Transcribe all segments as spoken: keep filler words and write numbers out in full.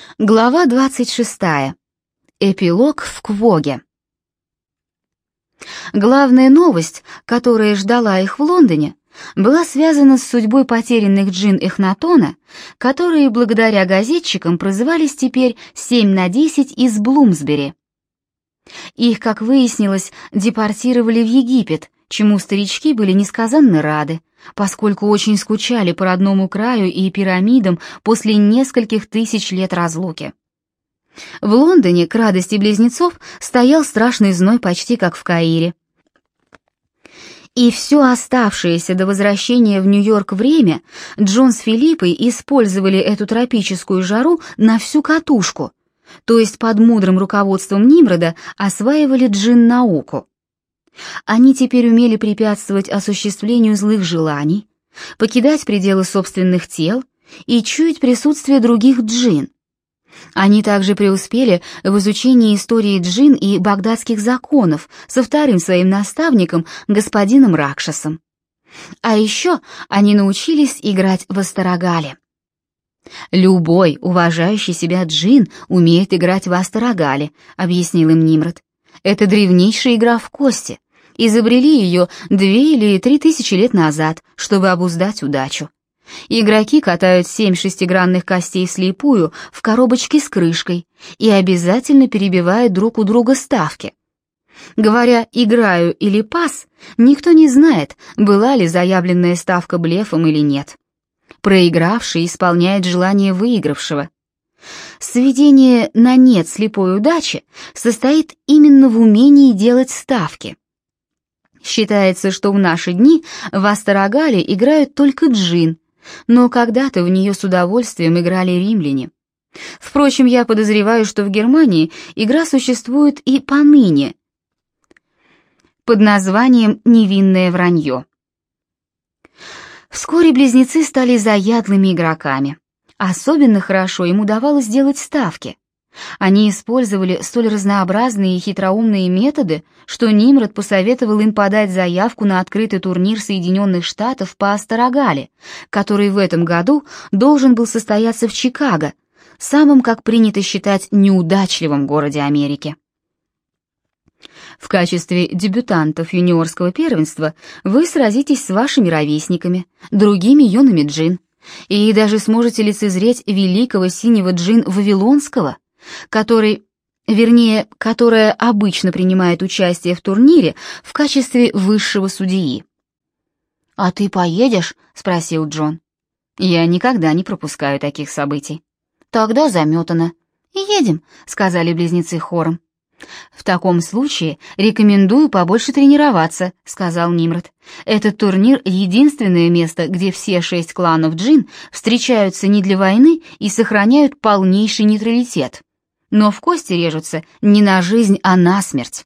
Глава двадцать шестая. Эпилог в Квоге. Главная новость, которая ждала их в Лондоне, была связана с судьбой потерянных джинн Эхнатона, которые благодаря газетчикам прозывались теперь семь на десять из Блумсбери. Их, как выяснилось, депортировали в Египет, чему старички были несказанно рады, поскольку очень скучали по родному краю и пирамидам после нескольких тысяч лет разлуки. В Лондоне, к радости близнецов, стоял страшный зной почти как в Каире. И все оставшееся до возвращения в Нью-Йорк время Джон с Филиппой использовали эту тропическую жару на всю катушку, то есть под мудрым руководством Нимрода осваивали джин-науку. Они теперь умели препятствовать осуществлению злых желаний, покидать пределы собственных тел и чуять присутствие других джинн. Они также преуспели в изучении истории джинн и багдадских законов со вторым своим наставником, господином Ракшасом. А еще они научились играть в астарагале. «Любой уважающий себя джинн умеет играть в астарагале», — объяснил им Нимрод. «Это древнейшая игра в кости. Изобрели ее две или три тысячи лет назад, чтобы обуздать удачу. Игроки катают семь шестигранных костей вслепую в коробочке с крышкой и обязательно перебивают друг у друга ставки. Говоря «играю» или «пас», никто не знает, была ли заявленная ставка блефом или нет. Проигравший исполняет желание выигравшего. Сведение на нет слепой удачи состоит именно в умении делать ставки. Считается, что в наши дни в астарагале играют только джинн, но когда-то в нее с удовольствием играли римляне. Впрочем, я подозреваю, что в Германии игра существует и поныне под названием «невинное вранье». Вскоре близнецы стали заядлыми игроками. Особенно хорошо им удавалось делать ставки. Они использовали столь разнообразные и хитроумные методы, что Нимрод посоветовал им подать заявку на открытый турнир Соединенных Штатов по астарагале, который в этом году должен был состояться в Чикаго, самом, как принято считать, неудачливом городе Америки. В качестве дебютантов юниорского первенства вы сразитесь с вашими ровесниками, другими юными джинн, и даже сможете лицезреть великого синего джинн Вавилонского, который, вернее, которая обычно принимает участие в турнире в качестве высшего судьи. «А ты поедешь?» — спросил Джон. «Я никогда не пропускаю таких событий». «Тогда заметано». «Едем», — сказали близнецы хором. «В таком случае рекомендую побольше тренироваться», — сказал Нимрод. «Этот турнир — единственное место, где все шесть кланов джинн встречаются не для войны и сохраняют полнейший нейтралитет, но в кости режутся не на жизнь, а на смерть».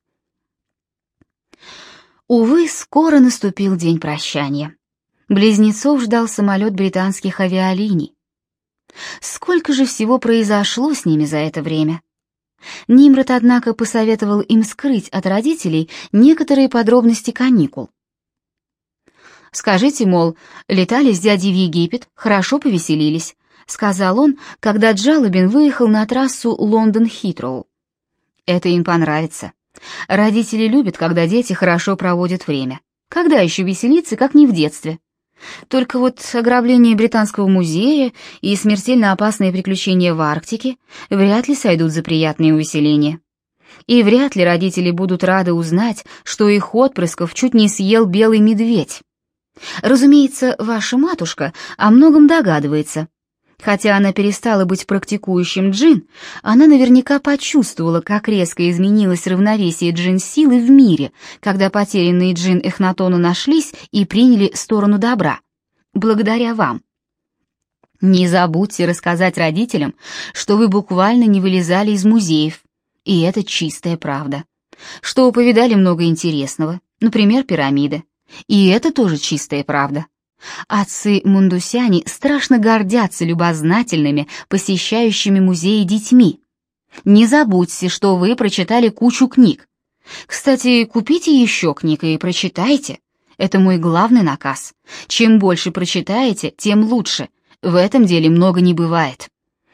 Увы, скоро наступил день прощания. Близнецов ждал самолет британских авиалиний. Сколько же всего произошло с ними за это время? Нимрод, однако, посоветовал им скрыть от родителей некоторые подробности каникул. «Скажите, мол, летали с дядей в Египет, хорошо повеселились», — сказал он, когда Джалобин выехал на трассу Лондон-Хитроу. «Это им понравится. Родители любят, когда дети хорошо проводят время. Когда еще веселиться, как не в детстве? Только вот ограбление Британского музея и смертельно опасные приключения в Арктике вряд ли сойдут за приятные увеселения. И вряд ли родители будут рады узнать, что их отпрысков чуть не съел белый медведь. Разумеется, ваша матушка о многом догадывается. Хотя она перестала быть практикующим джинн, она наверняка почувствовала, как резко изменилось равновесие джинн-силы в мире, когда потерянные джинн Эхнатона нашлись и приняли сторону добра. Благодаря вам. Не забудьте рассказать родителям, что вы буквально не вылезали из музеев, и это чистая правда. Что повидали много интересного, например, пирамиды, и это тоже чистая правда. Отцы-мундусяне страшно гордятся любознательными, посещающими музеи детьми. Не забудьте, что вы прочитали кучу книг. Кстати, купите еще книг и прочитайте. Это мой главный наказ. Чем больше прочитаете, тем лучше. В этом деле много не бывает.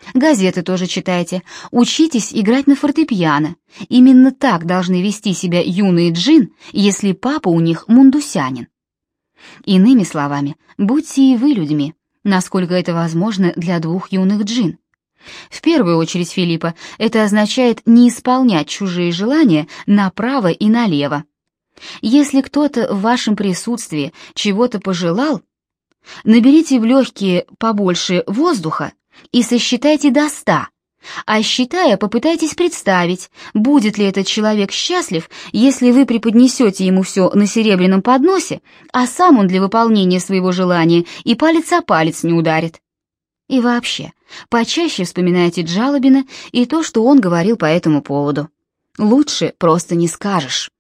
газеты тоже читайте, учитесь играть на фортепиано. Именно так должны вести себя юные джин, если папа у них мундусянин. Иными словами, будьте и вы людьми, насколько это возможно для двух юных джин. В первую очередь, Филиппа, это означает не исполнять чужие желания направо и налево. Если кто-то в вашем присутствии чего-то пожелал, наберите в легкие побольше воздуха и сосчитайте до ста, а считая, попытайтесь представить, будет ли этот человек счастлив, если вы преподнесете ему все на серебряном подносе, а сам он для выполнения своего желания и палец о палец не ударит. И вообще, почаще вспоминайте Джалабина и то, что он говорил по этому поводу. Лучше просто не скажешь.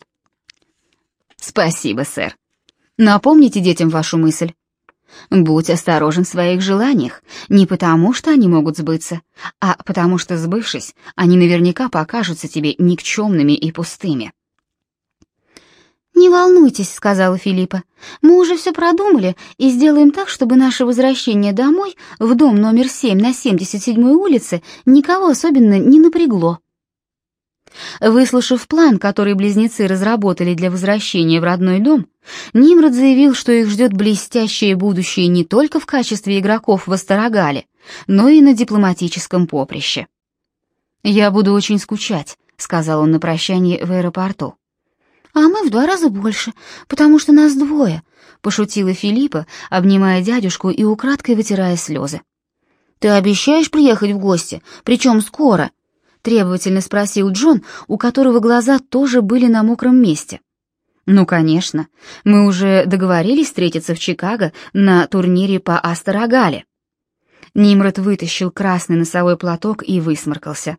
Спасибо, сэр. Напомните детям вашу мысль. Будь осторожен в своих желаниях, не потому, что они могут сбыться, а потому что, сбывшись, они наверняка покажутся тебе никчемными и пустыми. «Не волнуйтесь», — сказала Филиппа, — «мы уже все продумали и сделаем так, чтобы наше возвращение домой, в дом номер семь на семьдесят седьмой улице, никого особенно не напрягло». Выслушав план, который близнецы разработали для возвращения в родной дом, Нимрод заявил, что их ждет блестящее будущее не только в качестве игроков в Астарогале, но и на дипломатическом поприще. «Я буду очень скучать», — сказал он на прощание в аэропорту. «А мы в два раза больше, потому что нас двое», — пошутила Филиппа, обнимая дядюшку и украдкой вытирая слезы. «Ты обещаешь приехать в гости, причем скоро?» — требовательно спросил Джон, у которого глаза тоже были на мокром месте. «Ну, конечно, мы уже договорились встретиться в Чикаго на турнире по Астарогале». Нимрод вытащил красный носовой платок и высморкался.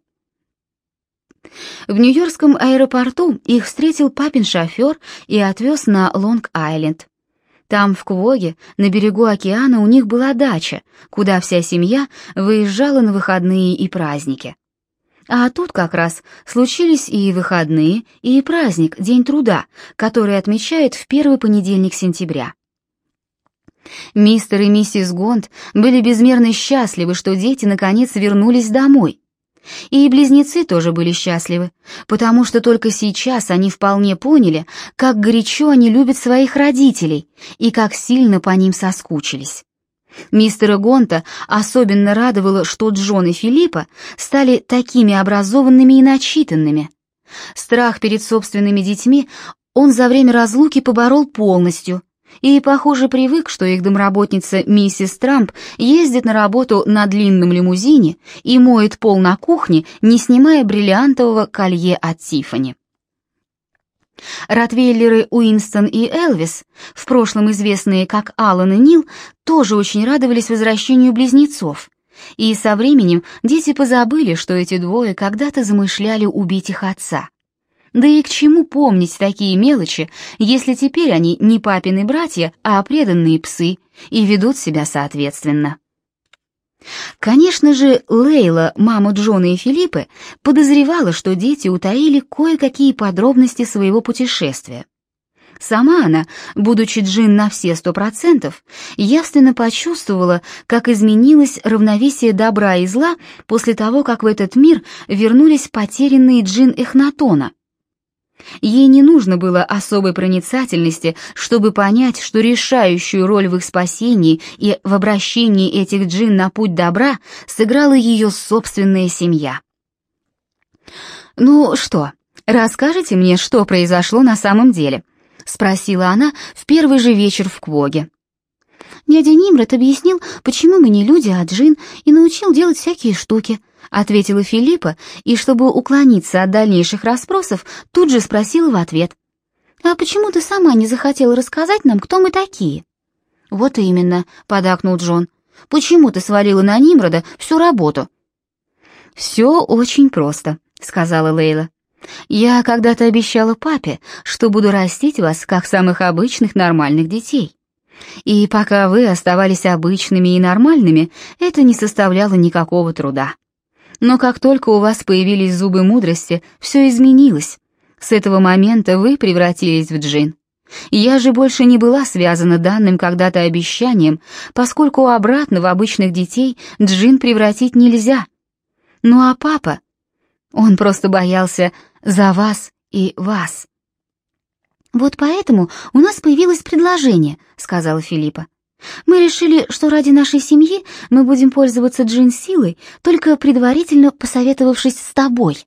В Нью-Йоркском аэропорту их встретил папин шофер и отвез на Лонг-Айленд. Там, в Квоге, на берегу океана, у них была дача, куда вся семья выезжала на выходные и праздники. А тут как раз случились и выходные, и праздник, День труда, который отмечают в первый понедельник сентября. Мистер и миссис Гонт были безмерно счастливы, что дети наконец вернулись домой. И близнецы тоже были счастливы, потому что только сейчас они вполне поняли, как горячо они любят своих родителей и как сильно по ним соскучились. Мистера Гонта особенно радовало, что Джон и Филиппа стали такими образованными и начитанными. Страх перед собственными детьми он за время разлуки поборол полностью и, похоже, привык, что их домработница миссис Трамп ездит на работу на длинном лимузине и моет пол на кухне, не снимая бриллиантового колье от Тиффани. Ротвейлеры Уинстон и Элвис, в прошлом известные как Алан и Нил, тоже очень радовались возвращению близнецов, и со временем дети позабыли, что эти двое когда-то замышляли убить их отца. Да и к чему помнить такие мелочи, если теперь они не папины братья, а преданные псы, и ведут себя соответственно. Конечно же, Лейла, мама Джона и Филиппы, подозревала, что дети утаили кое-какие подробности своего путешествия. Сама она, будучи джин на все сто процентов, явственно почувствовала, как изменилось равновесие добра и зла после того, как в этот мир вернулись потерянные джин Эхнатона. Ей не нужно было особой проницательности, чтобы понять, что решающую роль в их спасении и в обращении этих джин на путь добра сыграла ее собственная семья. «Ну что, расскажите мне, что произошло на самом деле?» — спросила она в первый же вечер в Квоге. «Дядя Нимрод объяснил, почему мы не люди, а джин, и научил делать всякие штуки», — ответила Филиппа, и, чтобы уклониться от дальнейших расспросов, тут же спросила в ответ: «А почему ты сама не захотела рассказать нам, кто мы такие?» «Вот именно», — поддакнул Джон. «Почему ты свалила на Нимрода всю работу?» «Все очень просто», — сказала Лейла. «Я когда-то обещала папе, что буду растить вас как самых обычных нормальных детей. И пока вы оставались обычными и нормальными, это не составляло никакого труда. Но как только у вас появились зубы мудрости, все изменилось. С этого момента вы превратились в джин. Я же больше не была связана данным когда-то обещанием, поскольку обратно в обычных детей джин превратить нельзя. Ну а папа? Он просто боялся за вас и вас. «Вот поэтому у нас появилось предложение», — сказала Филиппа. «Мы решили, что ради нашей семьи мы будем пользоваться джин-силой, только предварительно посоветовавшись с тобой».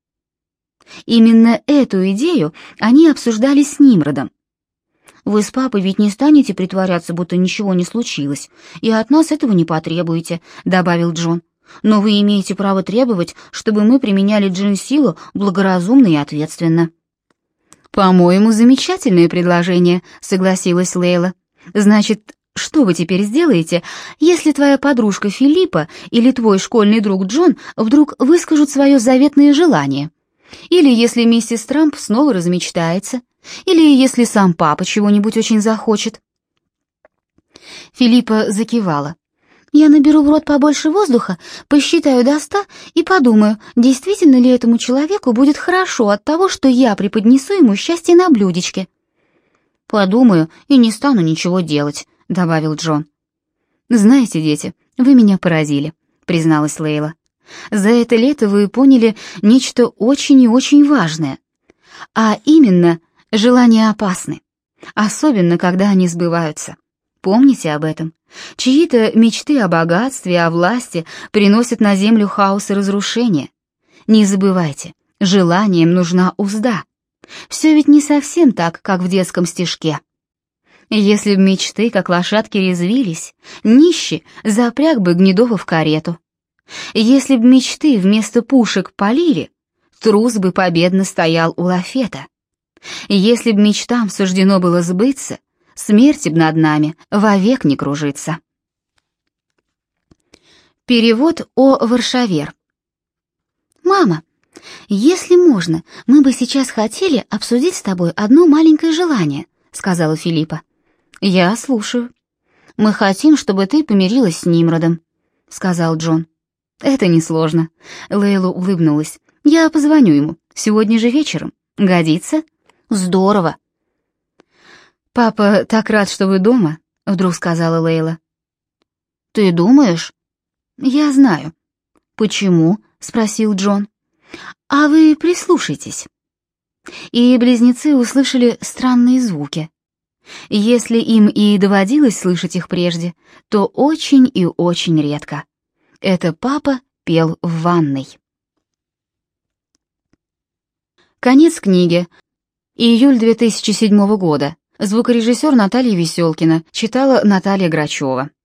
Именно эту идею они обсуждали с Нимродом. «Вы с папой ведь не станете притворяться, будто ничего не случилось, и от нас этого не потребуете», — добавил Джон. «Но вы имеете право требовать, чтобы мы применяли джин-силу благоразумно и ответственно». «По-моему, замечательное предложение», — согласилась Лейла. «Значит, что вы теперь сделаете, если твоя подружка Филиппа или твой школьный друг Джон вдруг выскажут свое заветное желание? Или если миссис Трамп снова размечтается? Или если сам папа чего-нибудь очень захочет?» Филиппа закивала. «Я наберу в рот побольше воздуха, посчитаю до ста и подумаю, действительно ли этому человеку будет хорошо от того, что я преподнесу ему счастье на блюдечке». «Подумаю и не стану ничего делать», — добавил Джон. «Знаете, дети, вы меня поразили», — призналась Лейла. «За это лето вы поняли нечто очень и очень важное. А именно, желания опасны, особенно когда они сбываются. Помните об этом. Чьи-то мечты о богатстве, о власти приносят на землю хаос и разрушение. Не забывайте, желаниям нужна узда. Все ведь не совсем так, как в детском стишке. Если б мечты, как лошадки, резвились, нищий запряг бы Гнедова в карету. Если б мечты вместо пушек полили, трус бы победно стоял у лафета. Если б мечтам суждено было сбыться, смерть б над нами вовек не кружится». Перевод О. Варшавер. «Мама, если можно, мы бы сейчас хотели обсудить с тобой одно маленькое желание», — сказала Филиппа. «Я слушаю». «Мы хотим, чтобы ты помирилась с Нимродом», — сказал Джон. «Это несложно», — Лейла улыбнулась. «Я позвоню ему. Сегодня же вечером. Годится?» «Здорово». «Папа так рад, что вы дома», — вдруг сказала Лейла. «Ты думаешь?» «Я знаю». «Почему?» — спросил Джон. «А вы прислушайтесь». И близнецы услышали странные звуки. Если им и доводилось слышать их прежде, то очень и очень редко. Это папа пел в ванной. Конец книги. Июль две тысячи седьмого года. Звукорежиссер Наталья Веселкина. Читала Наталья Грачева.